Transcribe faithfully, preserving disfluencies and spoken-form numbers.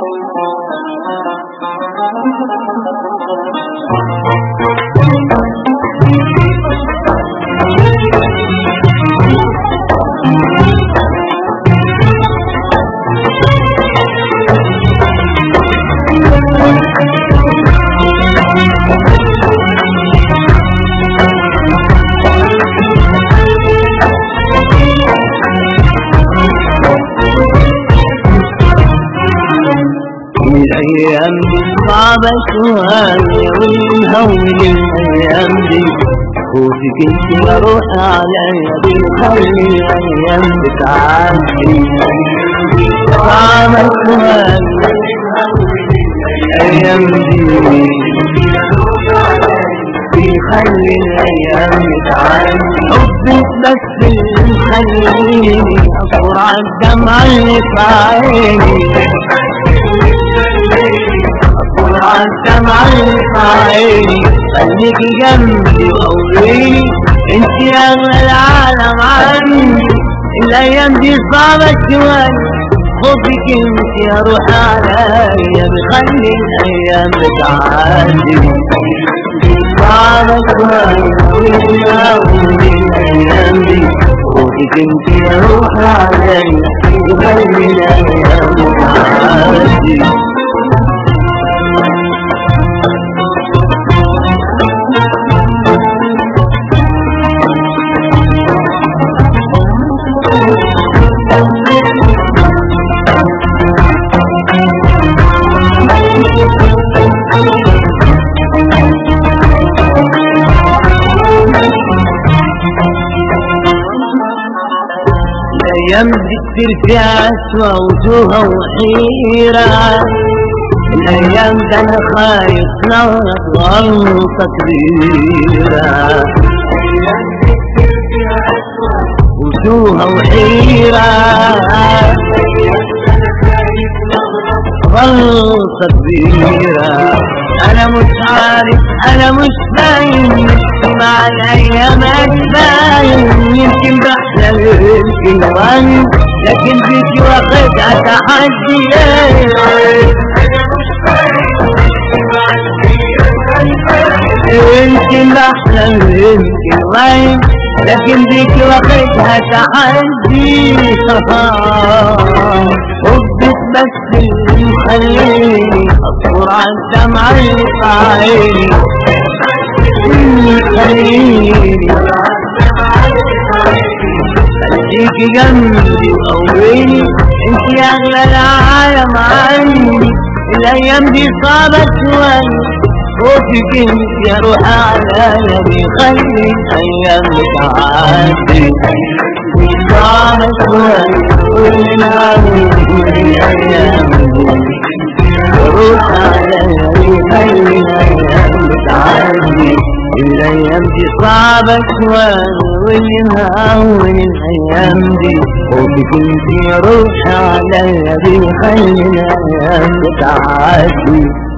الأيام صعبة شوية والمهول الأيام دي خوفك انت روح عليا بيخلي الأيام بتعدي صعبة شوية الأيام دي بيخلي الأيام بتعدي حبك بس اللي مخليني أصبر عالدمع اللي في عيني أصبر عالدمع اللي في عيني خليكي جنبي وقويني انت أغلى العالم عني الأيام دي صعبة شوية خوفك انت يا روح عليا بخلي الأيام بتعدي صعبة شوية والمهول الأيام دي خوفك انت يا روح عليا بخلي الأيام بتعدي الأيام دي كتير فيها أسوأ وجوها وحيرة الأيام ده أنا خايف نغلط غلطة كبيرة وجوها وحيرة غلطة كبيرة أنا مش عارف أنا مش فاهم مع الأيام أتفاهم يمكن بحلم يمكن غني لكن بيجي واخدها تحدي يمكن بحلم يمكن غني لكن بيجي واخدها تحدي حبك بس اللي مخليني أصبر عالدمع اللي في عيني خليني خليكي جنبي وقويني انت اغلى العالم عني الايام دي صعبة شوية خوفك انت يا روح عليا بيخلي الايام بتعدي صعبة شوية والمهول الايام دي روح عليا بيخلي الايام بتعدي الأيام دي صعبة شوية واللي مهون الأيام دي خوفك انت يا روح عليا بيخلي الأيام بتعدي